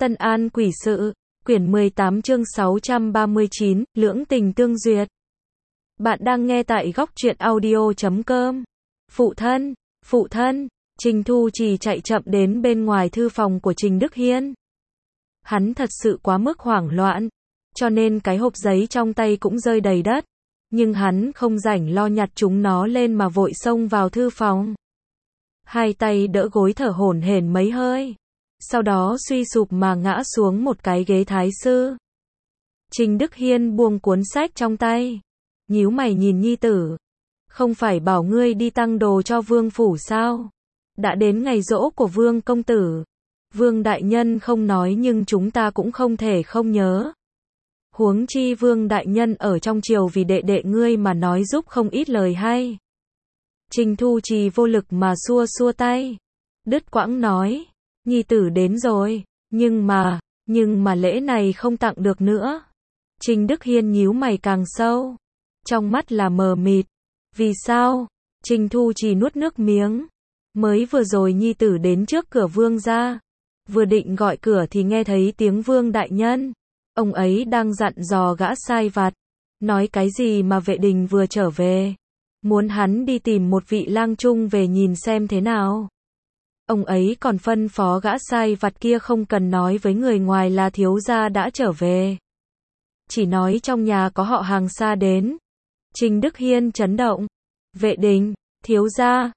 Tân An Quỷ Sự, quyển 18 chương 639, Lưỡng tình tương duyệt. Bạn đang nghe tại góc truyện audio.com. Phụ thân, Trình Thu Trì chạy chậm đến bên ngoài thư phòng của Trình Đức Hiên. Hắn thật sự quá mức hoảng loạn, cho nên cái hộp giấy trong tay cũng rơi đầy đất. Nhưng hắn không rảnh lo nhặt chúng nó lên mà vội xông vào thư phòng. Hai tay đỡ gối thở hổn hển mấy hơi. Sau đó suy sụp mà ngã xuống một cái ghế thái sư. Trình Đức Hiên buông cuốn sách trong tay. Nhíu mày nhìn nhi tử. Không phải bảo ngươi đi tăng đồ cho vương phủ sao? Đã đến ngày giỗ của vương công tử. Vương đại nhân không nói nhưng chúng ta cũng không thể không nhớ. Huống chi vương đại nhân ở trong triều vì đệ đệ ngươi mà nói giúp không ít lời hay. Trình Thu Trì vô lực mà xua xua tay. Đứt quãng nói. Nhi tử đến rồi, nhưng mà lễ này không tặng được nữa. Trình Đức Hiên nhíu mày càng sâu. Trong mắt là mờ mịt. Vì sao? Trình Thu Trì nuốt nước miếng. Mới vừa rồi nhi tử đến trước cửa vương gia. Vừa định gọi cửa thì nghe thấy tiếng vương đại nhân. Ông ấy đang dặn dò gã sai vặt. Nói cái gì mà vệ đình vừa trở về. Muốn hắn đi tìm một vị lang trung về nhìn xem thế nào. Ông ấy còn phân phó gã sai vặt kia không cần nói với người ngoài là thiếu gia đã trở về. Chỉ nói trong nhà có họ hàng xa đến. Trình Đức Hiên chấn động. Vệ đình, thiếu gia,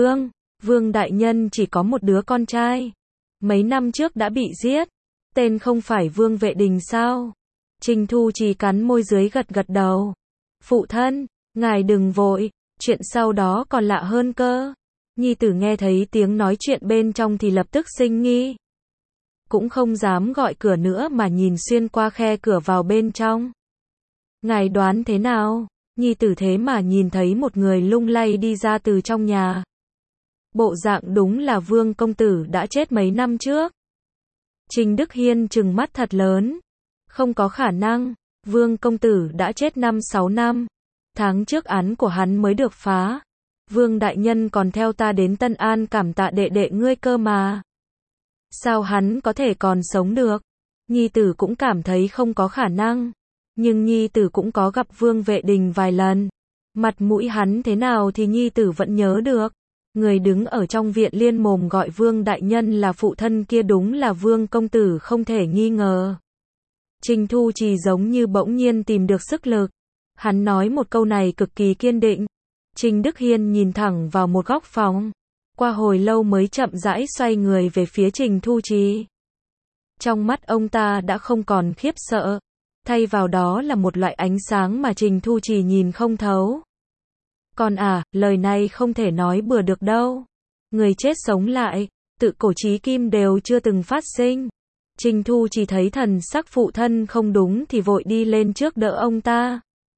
vương đại nhân chỉ có một đứa con trai. Mấy năm trước đã bị giết. Tên không phải Vương Vệ Đình sao? Trình Thu Trì cắn môi dưới gật gật đầu. Phụ thân, ngài đừng vội, chuyện sau đó còn lạ hơn cơ. Nhi tử nghe thấy tiếng nói chuyện bên trong thì lập tức sinh nghi. Cũng không dám gọi cửa nữa mà nhìn xuyên qua khe cửa vào bên trong. Ngài đoán thế nào? Nhi tử thế mà nhìn thấy một người lung lay đi ra từ trong nhà. Bộ dạng đúng là Vương công tử đã chết mấy năm trước. Trình Đức Hiên trừng mắt thật lớn. Không có khả năng, Vương công tử đã chết 5-6 năm. Tháng trước án của hắn mới được phá. Vương đại nhân còn theo ta đến Tân An cảm tạ đệ đệ ngươi cơ mà. Sao hắn có thể còn sống được? Nhi tử cũng cảm thấy không có khả năng. Nhưng nhi tử cũng có gặp Vương Vệ Đình vài lần. Mặt mũi hắn thế nào thì nhi tử vẫn nhớ được. Người đứng ở trong viện liên mồm gọi Vương đại nhân là phụ thân kia đúng là Vương công tử không thể nghi ngờ. Trình Thu Trì giống như bỗng nhiên tìm được sức lực. Hắn nói một câu này cực kỳ kiên định. Trình Đức Hiên nhìn thẳng vào một góc phòng. Qua hồi lâu mới chậm rãi xoay người về phía Trình Thu Trì. Trong mắt ông ta đã không còn khiếp sợ. Thay vào đó là một loại ánh sáng mà Trình Thu Trì nhìn không thấu. Còn lời này không thể nói bừa được đâu. Người chết sống lại, tự cổ chí kim đều chưa từng phát sinh. Trình Thu Trì thấy thần sắc phụ thân không đúng thì vội đi lên trước đỡ ông ta.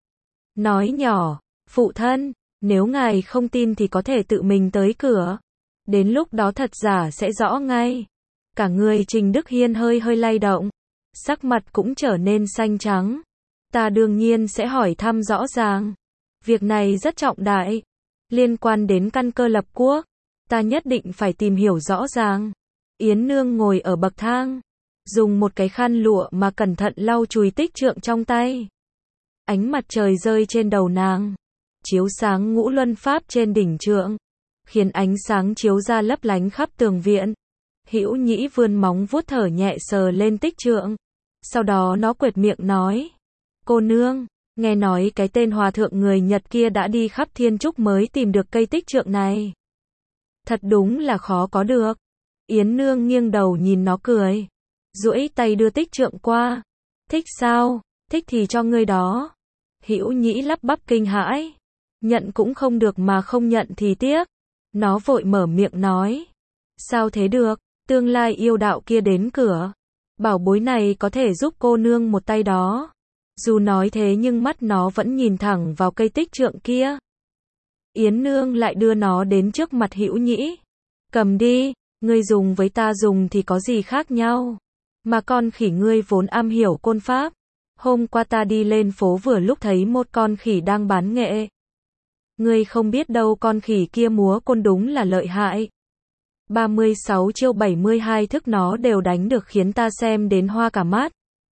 Nói nhỏ, phụ thân, nếu ngài không tin thì có thể tự mình tới cửa. Đến lúc đó thật giả sẽ rõ ngay. Cả người Trình Đức Hiên hơi lay động. Sắc mặt cũng trở nên xanh trắng. Ta đương nhiên sẽ hỏi thăm rõ ràng. Việc này rất trọng đại. Liên quan đến căn cơ lập quốc. Ta nhất định phải tìm hiểu rõ ràng. Yến Nương ngồi ở bậc thang. Dùng một cái khăn lụa mà cẩn thận lau chùi tích trượng trong tay. Ánh mặt trời rơi trên đầu nàng. Chiếu sáng ngũ luân pháp trên đỉnh trượng. Khiến ánh sáng chiếu ra lấp lánh khắp tường viện. Hữu Nhĩ vươn móng vuốt thở nhẹ sờ lên tích trượng. Sau đó nó quệt miệng nói. Cô nương, nghe nói cái tên hòa thượng người Nhật kia đã đi khắp thiên trúc mới tìm được cây tích trượng này. Thật đúng là khó có được. Yến Nương nghiêng đầu nhìn nó cười. Duỗi tay đưa tích trượng qua. Thích sao? Thích thì cho ngươi đó. Hữu Nhĩ lắp bắp kinh hãi. Nhận cũng không được mà không nhận thì tiếc. Nó vội mở miệng nói. Sao thế được? Tương lai yêu đạo kia đến cửa. Bảo bối này có thể giúp cô nương một tay đó. Dù nói thế nhưng mắt nó vẫn nhìn thẳng vào cây tích trượng kia. Yến Nương lại đưa nó đến trước mặt Hữu Nhĩ. Cầm đi, ngươi dùng với ta dùng thì có gì khác nhau. Mà con khỉ ngươi vốn am hiểu côn pháp. Hôm qua ta đi lên phố vừa lúc thấy một con khỉ đang bán nghệ. Ngươi không biết đâu con khỉ kia múa côn đúng là lợi hại. 36 chiêu 72 thức nó đều đánh được khiến ta xem đến hoa cả mắt.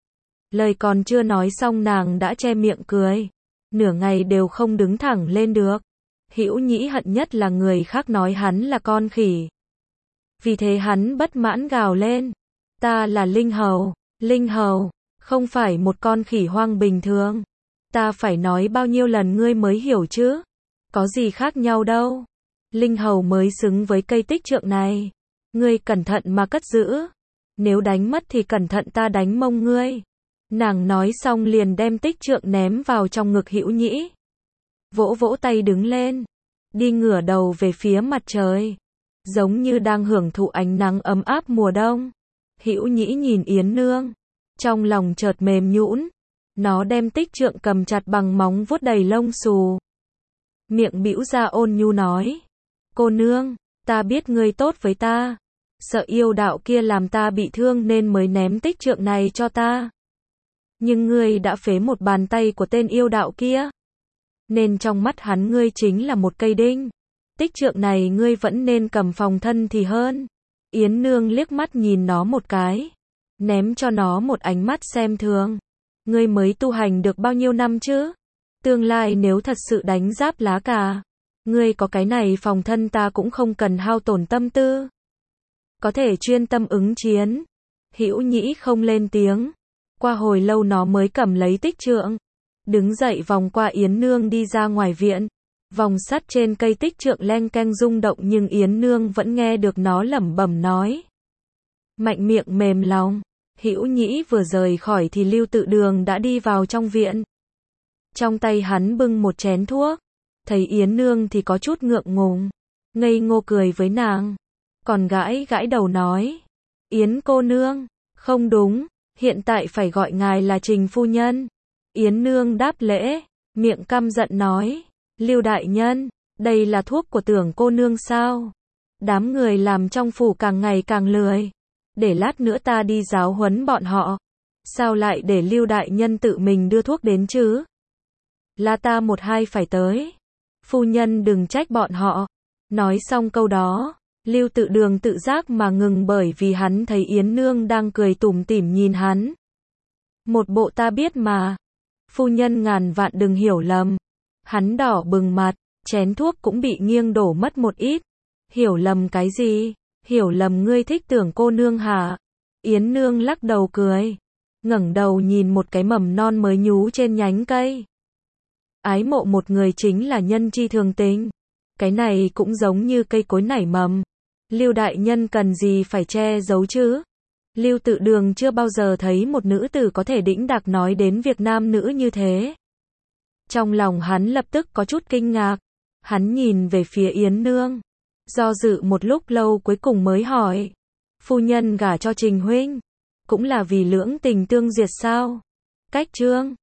Lời còn chưa nói xong nàng đã che miệng cười. Nửa ngày đều không đứng thẳng lên được. Hữu Nhĩ hận nhất là người khác nói hắn là con khỉ. Vì thế hắn bất mãn gào lên. Ta là Linh Hầu, không phải một con khỉ hoang bình thường. Ta phải nói bao nhiêu lần ngươi mới hiểu chứ? Có gì khác nhau đâu. Linh Hầu mới xứng với cây tích trượng này. Ngươi cẩn thận mà cất giữ. Nếu đánh mất thì cẩn thận ta đánh mông ngươi. Nàng nói xong liền đem tích trượng ném vào trong ngực Hữu Nhĩ. Vỗ vỗ tay đứng lên. Đi ngửa đầu về phía mặt trời. Giống như đang hưởng thụ ánh nắng ấm áp mùa đông. Hữu Nhĩ nhìn Yến Nương. Trong lòng chợt mềm nhũn. Nó đem tích trượng cầm chặt bằng móng vuốt đầy lông xù. Miệng bĩu ra ôn nhu nói. Cô nương, ta biết ngươi tốt với ta. Sợ yêu đạo kia làm ta bị thương nên mới ném tích trượng này cho ta. Nhưng ngươi đã phế một bàn tay của tên yêu đạo kia. Nên trong mắt hắn ngươi chính là một cây đinh. Tích trượng này ngươi vẫn nên cầm phòng thân thì hơn. Yến Nương liếc mắt nhìn nó một cái. Ném cho nó một ánh mắt xem thường. Ngươi mới tu hành được bao nhiêu năm chứ? Tương lai nếu thật sự đánh giáp lá cà, ngươi có cái này phòng thân ta cũng không cần hao tổn tâm tư. Có thể chuyên tâm ứng chiến. Hữu Nhĩ không lên tiếng. Qua hồi lâu nó mới cầm lấy tích trượng. Đứng dậy vòng qua Yến Nương đi ra ngoài viện. Vòng sắt trên cây tích trượng leng keng rung động nhưng Yến Nương vẫn nghe được nó lẩm bẩm nói. Mạnh miệng mềm lòng. Hữu Nhĩ vừa rời khỏi thì Lưu Tự Đường đã đi vào trong viện. Trong tay hắn bưng một chén thuốc. Thấy Yến Nương thì có chút ngượng ngùng. Ngây ngô cười với nàng. Còn gãi gãi đầu nói. Yến cô nương. Không đúng. Hiện tại phải gọi ngài là Trình phu nhân. Yến Nương đáp lễ. Miệng căm giận nói. Lưu đại nhân. Đây là thuốc của Tưởng cô nương sao? Đám người làm trong phủ càng ngày càng lười. Để lát nữa ta đi giáo huấn bọn họ. Sao lại để Lưu đại nhân tự mình đưa thuốc đến chứ? Là ta một hai phải tới. Phu nhân đừng trách bọn họ. Nói xong câu đó, Lưu Tự Đường tự giác mà ngừng bởi vì hắn thấy Yến Nương đang cười tủm tỉm nhìn hắn. Một bộ ta biết mà. Phu nhân ngàn vạn đừng hiểu lầm. Hắn đỏ bừng mặt, chén thuốc cũng bị nghiêng đổ mất một ít. Hiểu lầm cái gì? Hiểu lầm ngươi thích Tưởng cô nương hả? Yến Nương lắc đầu cười. Ngẩng đầu nhìn một cái mầm non mới nhú trên nhánh cây. Ái mộ một người chính là nhân chi thường tình. Cái này cũng giống như cây cối nảy mầm. Lưu đại nhân cần gì phải che giấu chứ? Lưu Tự Đường chưa bao giờ thấy một nữ tử có thể đĩnh đạc nói đến việc nam nữ như thế. Trong lòng hắn lập tức có chút kinh ngạc. Hắn nhìn về phía Yến Nương. Do dự một lúc lâu cuối cùng mới hỏi. Phu nhân gả cho Trình huynh. Cũng là vì lưỡng tình tương duyệt sao? Cách chương